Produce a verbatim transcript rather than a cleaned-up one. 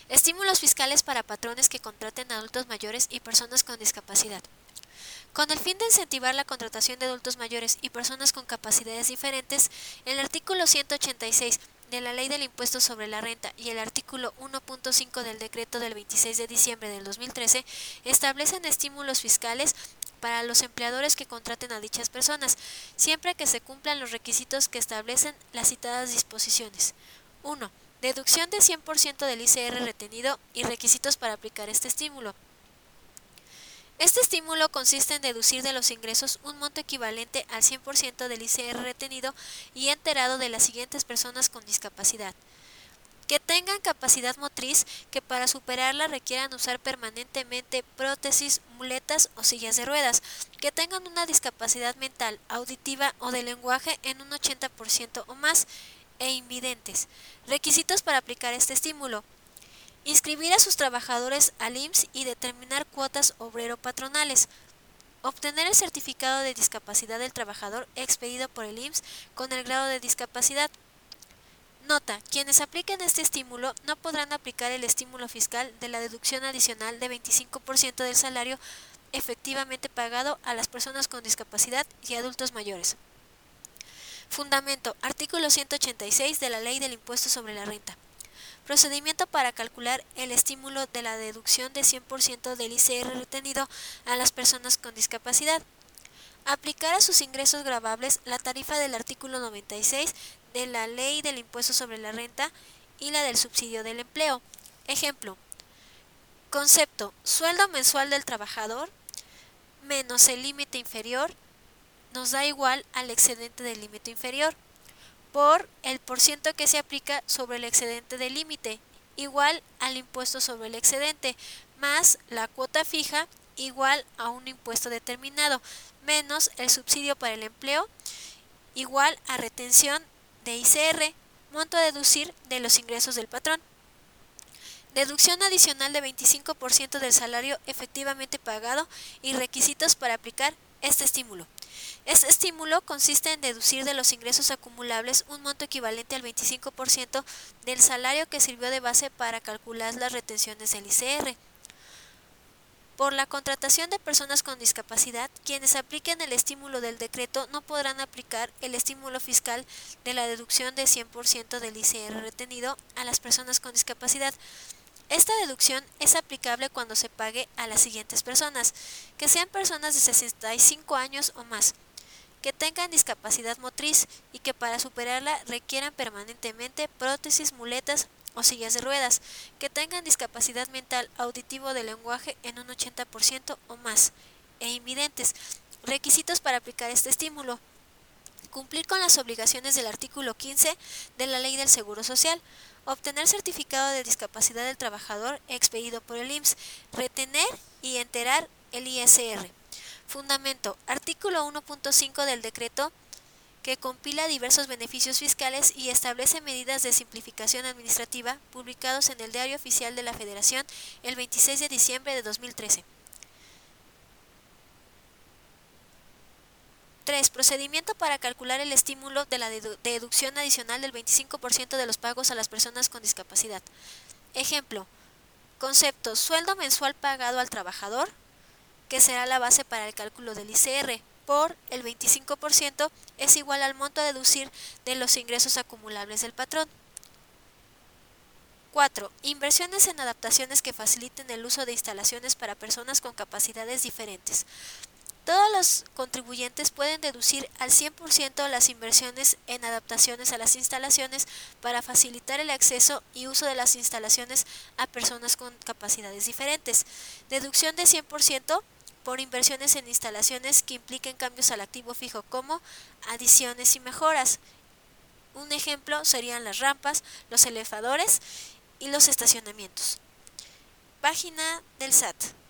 Estímulos fiscales para patrones que contraten a adultos mayores y personas con discapacidad. Con el fin de incentivar la contratación de adultos mayores y personas con capacidades diferentes, el artículo ciento ochenta y seis de la Ley del Impuesto sobre la Renta y el artículo uno punto cinco del Decreto del veintiséis de diciembre del dos mil trece establecen estímulos fiscales para los empleadores que contraten a dichas personas, siempre que se cumplan los requisitos que establecen las citadas disposiciones. uno. Deducción de cien por ciento del I C R retenido y requisitos para aplicar este estímulo. Este estímulo consiste en deducir de los ingresos un monto equivalente al cien por ciento del I C R retenido y enterado de las siguientes personas con discapacidad: que tengan capacidad motriz, que para superarla requieran usar permanentemente prótesis, muletas o sillas de ruedas, que tengan una discapacidad mental, auditiva o de lenguaje en un ochenta por ciento o más, e invidentes. Requisitos para aplicar este estímulo: inscribir a sus trabajadores al I M S S y determinar cuotas obrero-patronales. Obtener el certificado de discapacidad del trabajador expedido por el I M S S con el grado de discapacidad. Nota: quienes apliquen este estímulo no podrán aplicar el estímulo fiscal de la deducción adicional de veinticinco por ciento del salario efectivamente pagado a las personas con discapacidad y adultos mayores. Fundamento: artículo ciento ochenta y seis de la Ley del Impuesto sobre la Renta. Procedimiento para calcular el estímulo de la deducción de cien por ciento del I C R retenido a las personas con discapacidad. Aplicar a sus ingresos gravables la tarifa del artículo noventa y seis de la Ley del Impuesto sobre la Renta y la del subsidio del empleo. Ejemplo: concepto: sueldo mensual del trabajador menos el límite inferior nos da igual al excedente del límite inferior por el porciento que se aplica sobre el excedente del límite, igual al impuesto sobre el excedente, más la cuota fija, igual a un impuesto determinado, menos el subsidio para el empleo, igual a retención de I C R, monto a deducir de los ingresos del patrón. Deducción adicional de veinticinco por ciento del salario efectivamente pagado y requisitos para aplicar este estímulo. Este estímulo consiste en deducir de los ingresos acumulables un monto equivalente al veinticinco por ciento del salario que sirvió de base para calcular las retenciones del I C R. Por la contratación de personas con discapacidad, quienes apliquen el estímulo del decreto no podrán aplicar el estímulo fiscal de la deducción de cien por ciento del I C R retenido a las personas con discapacidad. Esta deducción es aplicable cuando se pague a las siguientes personas: que sean personas de sesenta y cinco años o más, que tengan discapacidad motriz y que para superarla requieran permanentemente prótesis, muletas o sillas de ruedas, que tengan discapacidad mental, auditivo, de lenguaje en un ochenta por ciento o más, e invidentes. Requisitos para aplicar este estímulo: cumplir con las obligaciones del artículo quince de la Ley del Seguro Social, obtener certificado de discapacidad del trabajador expedido por el I M S S, retener y enterar el I S R. Fundamento: artículo uno punto cinco del decreto que compila diversos beneficios fiscales y establece medidas de simplificación administrativa, publicados en el Diario Oficial de la Federación el veintiséis de diciembre de dos mil trece. tres. Procedimiento para calcular el estímulo de la dedu- deducción adicional del veinticinco por ciento de los pagos a las personas con discapacidad. Ejemplo: concepto: sueldo mensual pagado al trabajador, que será la base para el cálculo del I C R, por el veinticinco por ciento es igual al monto a deducir de los ingresos acumulables del patrón. cuatro. Inversiones en adaptaciones que faciliten el uso de instalaciones para personas con capacidades diferentes. Todos los contribuyentes pueden deducir al cien por ciento las inversiones en adaptaciones a las instalaciones para facilitar el acceso y uso de las instalaciones a personas con capacidades diferentes. Deducción de cien por ciento por inversiones en instalaciones que impliquen cambios al activo fijo, como adiciones y mejoras. Un ejemplo serían las rampas, los elevadores y los estacionamientos. Página del S A T.